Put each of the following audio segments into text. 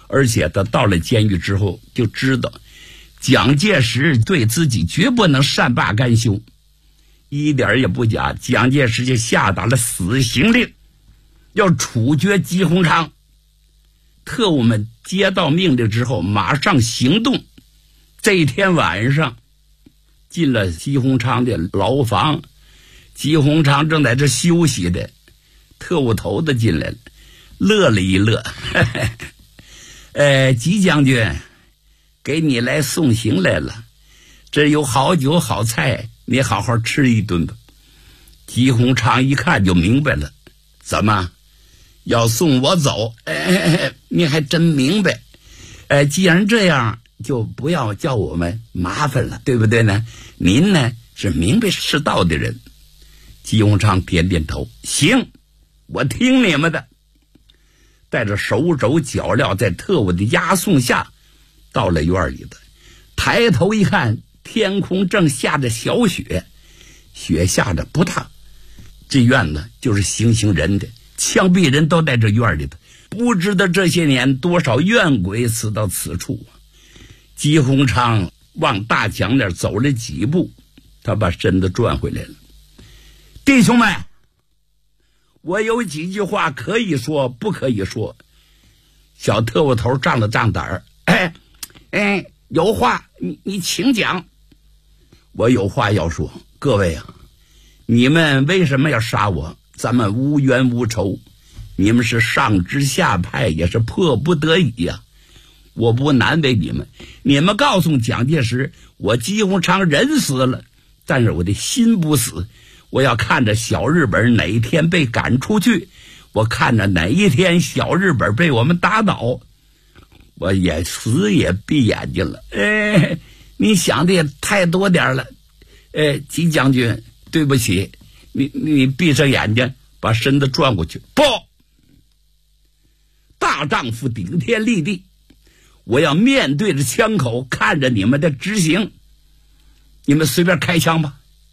而且他到了监狱之后就知道蒋介石对自己绝不能善罢甘休，一点也不假，蒋介石就下达了死刑令，要处决吉鸿昌。特务们接到命令之后马上行动，这一天晚上进了吉鸿昌的牢房，吉鸿昌正在这休息的，特务头子进来了，乐了一乐，吉将军，给你来送行来了，这有好酒好菜，你好好吃一顿吧。吉鸿昌一看就明白了，怎么要送我走？你还真明白。既然这样，就不要叫我们麻烦了，对不对呢？您呢是明白是道的人。吉鸿昌点点头，行，我听你们的。带着手肘脚镣，在特务的押送下到了院里的，抬头一看，天空正下着小雪，雪下的不大。这院子就是行刑人的，枪毙人都在这院里的，不知道这些年多少怨鬼死到此处啊。吉鸿昌往大墙那儿走了几步，他把身子转回来了。弟兄们，我有几句话可以说不可以说。小特务头胀了胀胆儿，有话你请讲。我有话要说，各位啊，你们为什么要杀我？咱们无冤无仇，你们是上知下派，也是迫不得已呀。我不难为你们，你们告诉蒋介石，我吉鸿昌人死了，但是我的心不死。我要看着小日本哪一天被赶出去，我看着哪一天小日本被我们打倒，我也死也闭眼睛了。你想的也太多点了。吉将军，对不起，你闭上眼睛，把身子转过去。不，大丈夫顶天立地，我要面对着枪口，看着你们的执行。你们随便开枪吧。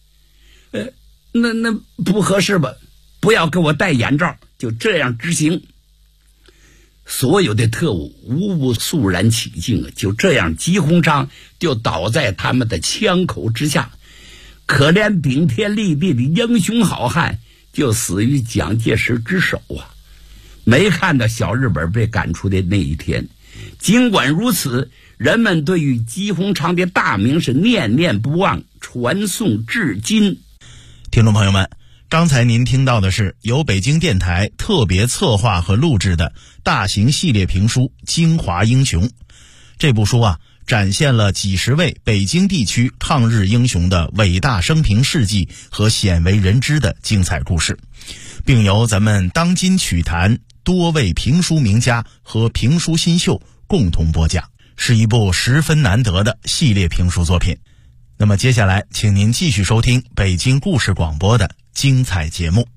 那不合适吧？不要给我戴眼罩，就这样执行。所有的特务无不肃然起敬啊！就这样，吉鸿昌就倒在他们的枪口之下。可怜顶天立地的英雄好汉，就死于蒋介石之手啊！没看到小日本被赶出的那一天。尽管如此，人们对于吉鸿昌的大名是念念不忘，传颂至今。 听众朋友们，刚才您听到的是由北京电台特别策划和录制的大型系列评书《京华英雄》。这部书啊，展现了几十位北京地区抗日英雄的伟大生平事迹和鲜为人知的精彩故事，并由咱们当今曲坛多位评书名家和评书新秀共同播讲，是一部十分难得的系列评书作品。那么接下来请您继续收听北京故事广播的精彩节目。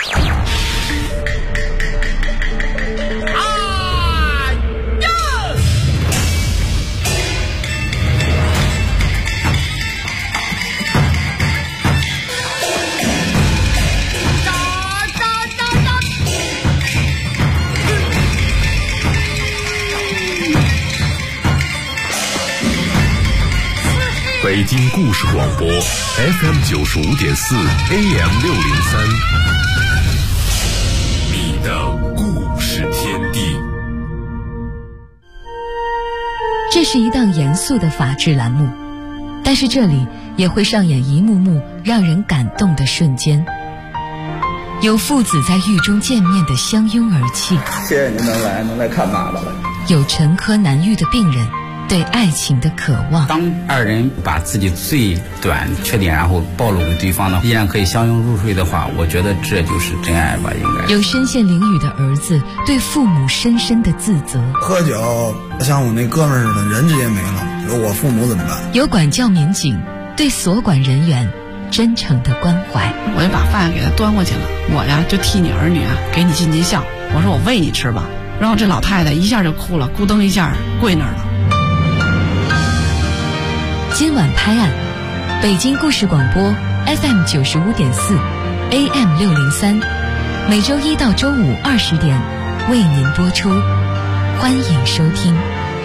北京故事广播 FM 95.4 AM 603，你的故事天地。 这是一档严肃的法制栏目，但是这里也会上演一幕幕让人感动的瞬间。有父子在狱中见面的相拥而泣， 谢谢您能来看爸爸了。 有沉疴难愈的病人对爱情的渴望。 当二人把自己最短缺点然后暴露给对方呢，依然可以相拥入睡的话，我觉得这就是真爱吧，应该。 有身陷囹圄的儿子对父母深深的自责。 喝酒像我那哥们似的，人直接没了，我父母怎么办？ 有管教民警对所管人员真诚的关怀。 我就把饭给他端过去了，我呀就替你儿女啊给你尽尽孝，我说我喂你吃吧。然后这老太太一下就哭了，咕噔一下跪那儿了。 今晚拍案，北京故事广播 FM 95.4 AM 603，每周一到周五20点为您播出。 欢迎收听。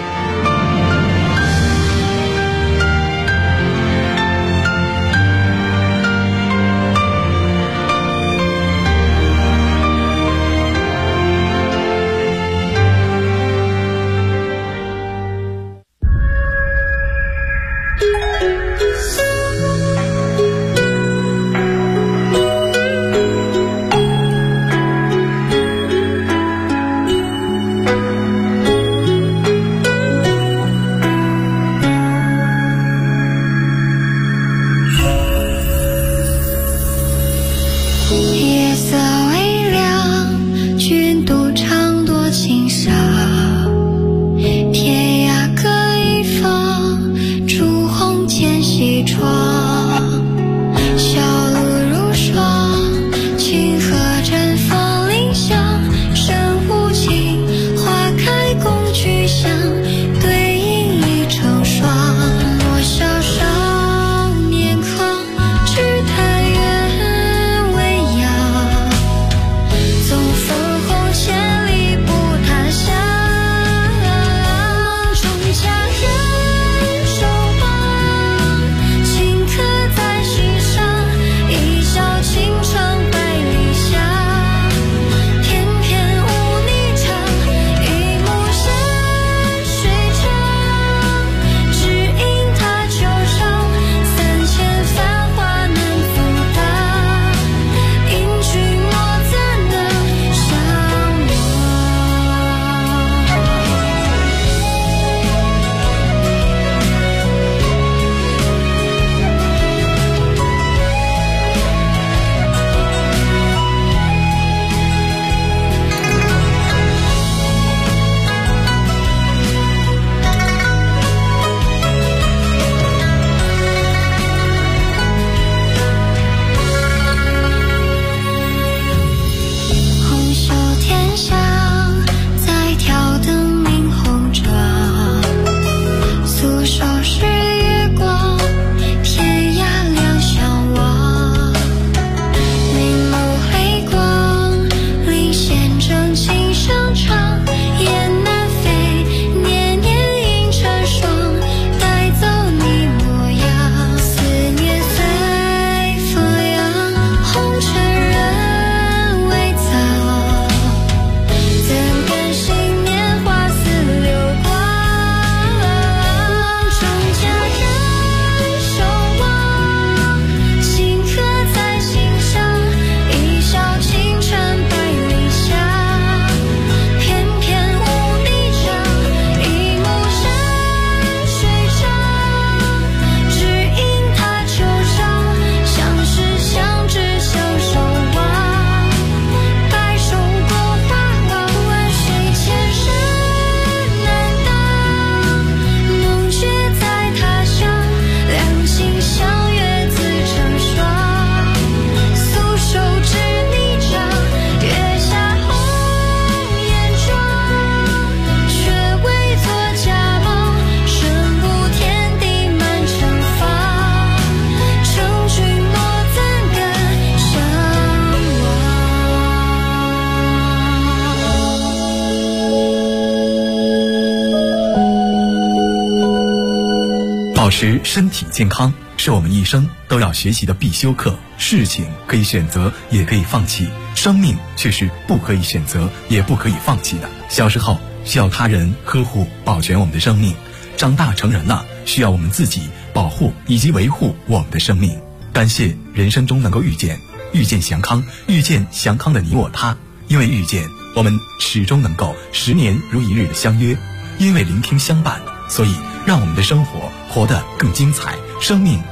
保持身体健康是我们一生都要学习的必修课。事情可以选择，也可以放弃，生命却是不可以选择，也不可以放弃的。小时候需要他人呵护保全我们的生命，长大成人了需要我们自己保护以及维护我们的生命。感谢人生中能够遇见祥康，遇见祥康的你我他。因为遇见，我们始终能够10年如一日的相约；因为聆听相伴，所以让我们的生活活得更精彩，生命